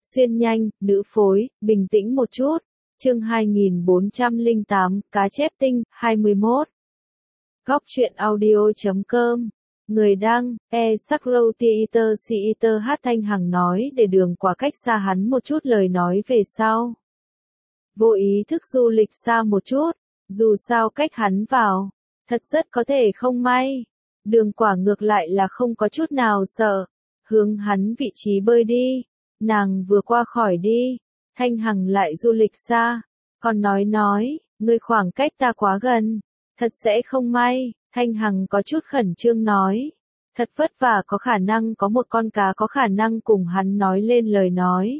Xuyên nhanh, nữ phối, bình tĩnh một chút. Chương 2408, cá chép tinh, 21. Góc truyện audio.com. Người đăng, Sakrow hát. Thanh Hằng nói để Đường Quả cách xa hắn một chút lời nói về sau. Vô ý thức du lịch xa một chút, dù sao cách hắn vào, thật rất có thể không may. Đường Quả ngược lại là không có chút nào sợ, hướng hắn vị trí bơi đi. Nàng vừa qua khỏi đi, Thanh Hằng lại du lịch xa, còn nói, ngươi khoảng cách ta quá gần, thật sẽ không may. Thanh Hằng có chút khẩn trương nói, thật vất vả có khả năng có một con cá có khả năng cùng hắn nói lên lời nói.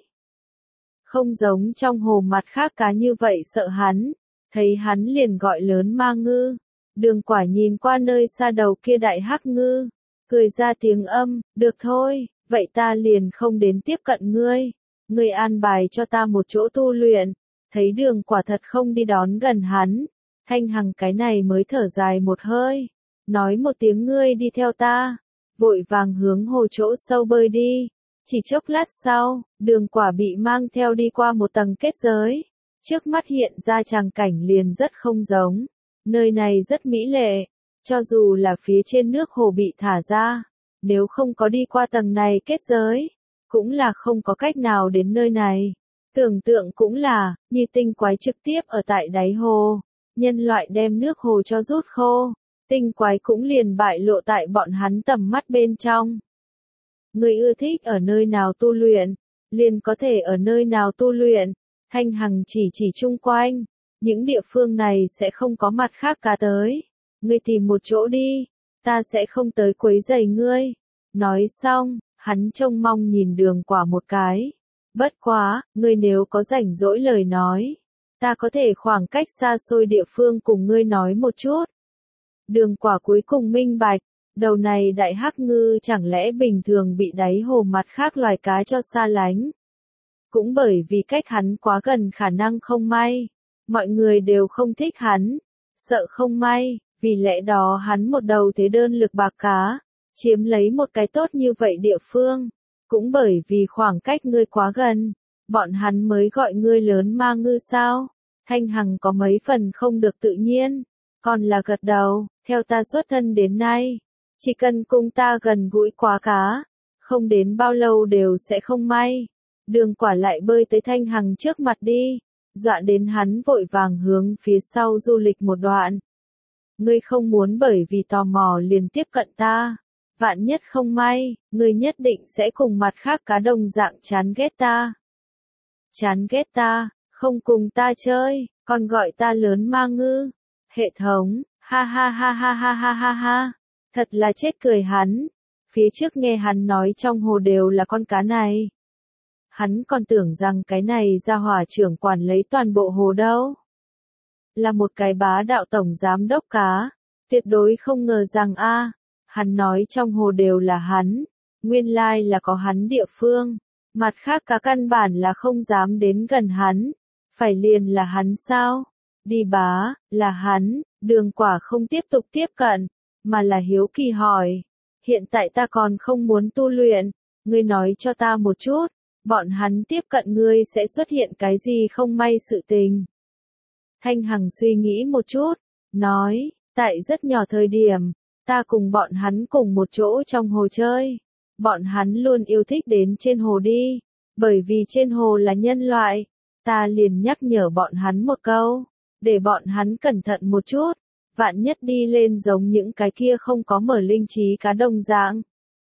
Không giống trong hồ mặt khác cá như vậy sợ hắn, thấy hắn liền gọi lớn ma ngư. Đường Quả nhìn qua nơi xa đầu kia đại hắc ngư, cười ra tiếng âm, được thôi, vậy ta liền không đến tiếp cận ngươi. Ngươi an bài cho ta một chỗ tu luyện. Thấy Đường Quả thật không đi đón gần hắn, Thanh Hằng cái này mới thở dài một hơi, nói một tiếng ngươi đi theo ta, vội vàng hướng hồ chỗ sâu bơi đi. Chỉ chốc lát sau, Đường Quả bị mang theo đi qua một tầng kết giới, trước mắt hiện ra tràng cảnh liền rất không giống. Nơi này rất mỹ lệ, cho dù là phía trên nước hồ bị thả ra, nếu không có đi qua tầng này kết giới, cũng là không có cách nào đến nơi này. Tưởng tượng cũng là, như tinh quái trực tiếp ở tại đáy hồ, nhân loại đem nước hồ cho rút khô, tinh quái cũng liền bại lộ tại bọn hắn tầm mắt bên trong. Người ưa thích ở nơi nào tu luyện, liền có thể ở nơi nào tu luyện. Thanh Hằng chỉ chung quanh, những địa phương này sẽ không có mặt khác cá tới. Ngươi tìm một chỗ đi, ta sẽ không tới quấy rầy ngươi. Nói xong, hắn trông mong nhìn Đường Quả một cái. Bất quá, ngươi nếu có rảnh rỗi lời nói, ta có thể khoảng cách xa xôi địa phương cùng ngươi nói một chút. Đường Quả cuối cùng minh bạch, đầu này đại hắc ngư chẳng lẽ bình thường bị đáy hồ mặt khác loài cá cho xa lánh. Cũng bởi vì cách hắn quá gần khả năng không may, mọi người đều không thích hắn, sợ không may, vì lẽ đó hắn một đầu thế đơn lực bạc cá, chiếm lấy một cái tốt như vậy địa phương. Cũng bởi vì khoảng cách ngươi quá gần, bọn hắn mới gọi ngươi lớn ma ngư sao. Thanh Hằng có mấy phần không được tự nhiên, còn là gật đầu, theo ta xuất thân đến nay, chỉ cần cùng ta gần gũi quá cá, không đến bao lâu đều sẽ không may. Đường Quả lại bơi tới Thanh Hằng trước mặt đi, dọa đến hắn vội vàng hướng phía sau du lịch một đoạn. Ngươi không muốn bởi vì tò mò liền tiếp cận ta. Vạn nhất không may, ngươi nhất định sẽ cùng mặt khác cá đồng dạng chán ghét ta. Chán ghét ta, không cùng ta chơi, còn gọi ta lớn ma ngư. Hệ thống, ha ha ha ha ha ha ha ha. Thật là chết cười hắn. Phía trước nghe hắn nói trong hồ đều là con cá này. Hắn còn tưởng rằng cái này ra hỏa trưởng quản lấy toàn bộ hồ đâu. Là một cái bá đạo tổng giám đốc cá. Tuyệt đối không ngờ rằng hắn nói trong hồ đều là hắn, nguyên lai là có hắn địa phương, mặt khác cá căn bản là không dám đến gần hắn, phải liền là hắn sao? Đi bá, là hắn. Đường Quả không tiếp tục tiếp cận, mà là hiếu kỳ hỏi, hiện tại ta còn không muốn tu luyện, ngươi nói cho ta một chút, bọn hắn tiếp cận ngươi sẽ xuất hiện cái gì không may sự tình. Thanh Hằng suy nghĩ một chút, nói, tại rất nhỏ thời điểm, ta cùng bọn hắn cùng một chỗ trong hồ chơi. Bọn hắn luôn yêu thích đến trên hồ đi, bởi vì trên hồ là nhân loại. Ta liền nhắc nhở bọn hắn một câu, để bọn hắn cẩn thận một chút, vạn nhất đi lên giống những cái kia không có mở linh trí cá đồng dạng.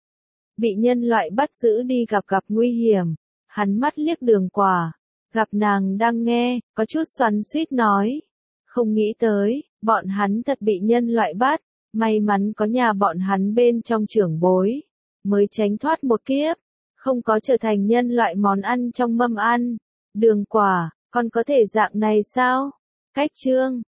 Bị nhân loại bắt giữ đi gặp nguy hiểm, hắn mắt liếc Đường Quả, gặp nàng đang nghe, có chút xoắn xuýt nói. Không nghĩ tới, bọn hắn thật bị nhân loại bắt. May mắn có nhà bọn hắn bên trong trưởng bối, mới tránh thoát một kiếp, không có trở thành nhân loại món ăn trong mâm ăn. Đường Quả, còn có thể dạng này sao? Cách chương